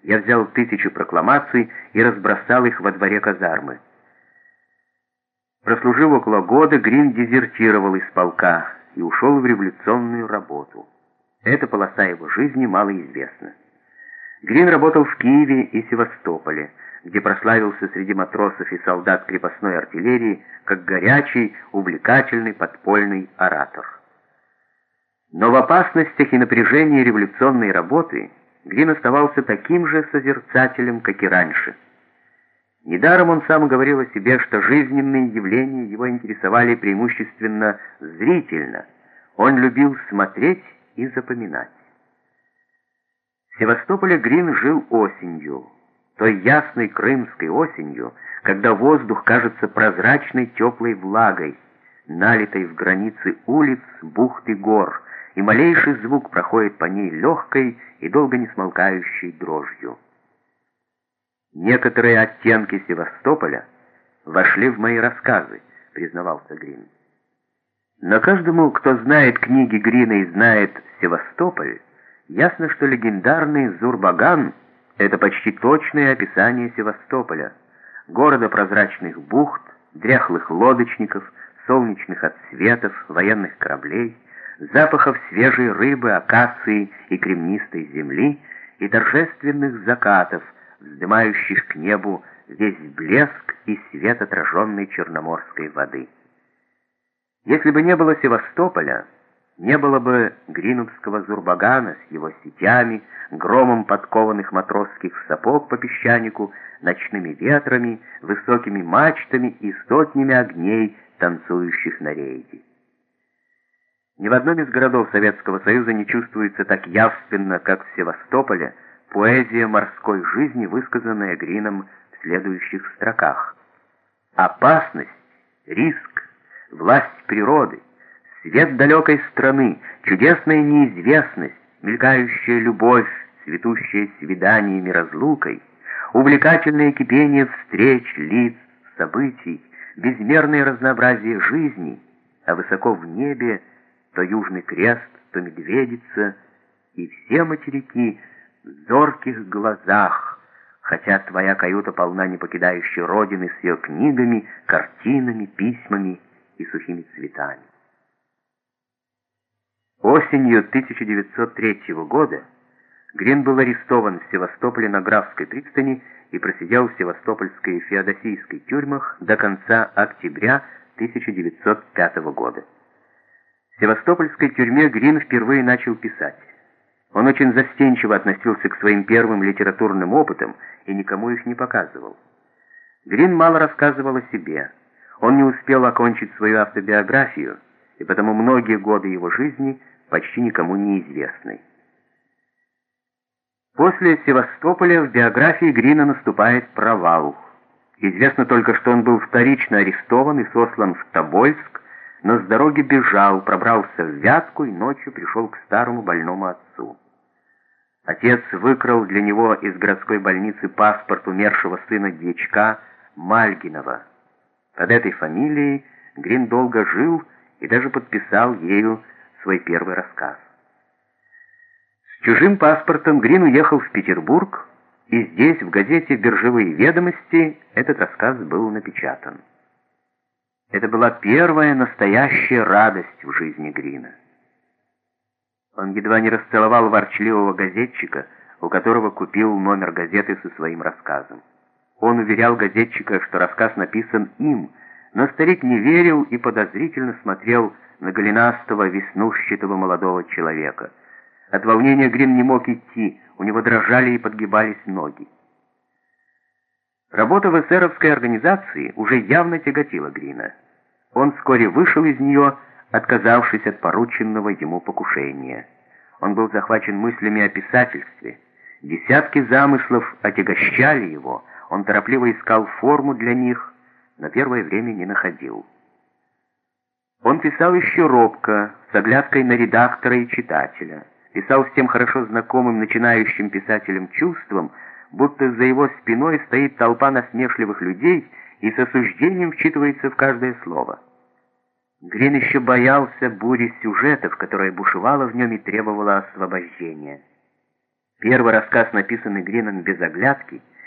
Я взял 1000 прокламаций и разбросал их во дворе казармы. Прослужив около года, Грин дезертировал из полка и ушел в революционную работу. Эта полоса его жизни малоизвестна. Грин работал в Киеве и Севастополе, где прославился среди матросов и солдат крепостной артиллерии как горячий, увлекательный подпольный оратор. Но в опасностях и напряжении революционной работы Грин оставался таким же созерцателем, как и раньше. Недаром он сам говорил о себе, что жизненные явления его интересовали преимущественно зрительно. Он любил смотреть и запоминать. В Севастополе Грин жил осенью, той ясной крымской осенью, когда воздух кажется прозрачной теплой влагой, налитой в границы улиц, бухт и гор, и малейший звук проходит по ней легкой и долго не смолкающей дрожью. «Некоторые оттенки Севастополя вошли в мои рассказы», — признавался Грин. Но каждому, кто знает книги Грина и знает Севастополь, ясно, что легендарный Зурбаган — это почти точное описание Севастополя, города прозрачных бухт, дряхлых лодочников, солнечных отсветов, военных кораблей, запахов свежей рыбы, акации и кремнистой земли и торжественных закатов, вздымающих к небу весь блеск и свет отраженной черноморской воды. Если бы не было Севастополя, не было бы гриновского Зурбагана с его сетями, громом подкованных матросских сапог по песчанику, ночными ветрами, высокими мачтами и сотнями огней, танцующих на рейде. Ни в одном из городов Советского Союза не чувствуется так явственно, как в Севастополе, поэзия морской жизни, высказанная Грином в следующих строках. Опасность, риск, власть природы, свет далекой страны, чудесная неизвестность, мелькающая любовь, цветущая свиданиями разлукой, увлекательное кипение встреч, лиц, событий, безмерное разнообразие жизни, а высоко в небе то Южный Крест, то Медведица, и все материки в зорких глазах, хотя твоя каюта полна не покидающей родины с ее книгами, картинами, письмами и сухими цветами. Осенью 1903 года Грин был арестован в Севастополе на Графской пристани и просидел в Севастопольской и Феодосийской тюрьмах до конца октября 1905 года. В Севастопольской тюрьме Грин впервые начал писать. Он очень застенчиво относился к своим первым литературным опытам и никому их не показывал. Грин мало рассказывал о себе. Он не успел окончить свою автобиографию, и потому многие годы его жизни почти никому не известны. После Севастополя в биографии Грина наступает провал. Известно только, что он был вторично арестован и сослан в Тобольск, но с дороги бежал, пробрался в Вятку и ночью пришел к старому больному отцу. Отец выкрал для него из городской больницы паспорт умершего сына дьячка Мальгинова. Под этой фамилией Грин долго жил и даже подписал ею свой первый рассказ. С чужим паспортом Грин уехал в Петербург, и здесь, в газете «Биржевые ведомости», этот рассказ был напечатан. Это была первая настоящая радость в жизни Грина. Он едва не расцеловал ворчливого газетчика, у которого купил номер газеты со своим рассказом. Он уверял газетчика, что рассказ написан им, но старик не верил и подозрительно смотрел на голенастого, веснушчатого молодого человека. От волнения Грин не мог идти, у него дрожали и подгибались ноги. Работа в эсеровской организации уже явно тяготила Грина. Он вскоре вышел из нее, отказавшись от порученного ему покушения. Он был захвачен мыслями о писательстве. Десятки замыслов отягощали его, он торопливо искал форму для них, но первое время не находил. Он писал еще робко, с оглядкой на редактора и читателя. Писал с тем хорошо знакомым начинающим писателем чувством, будто за его спиной стоит толпа насмешливых людей и с осуждением вчитывается в каждое слово. Грин еще боялся бури сюжетов, которая бушевала в нем и требовала освобождения. Первый рассказ, написанный Грином без оглядки,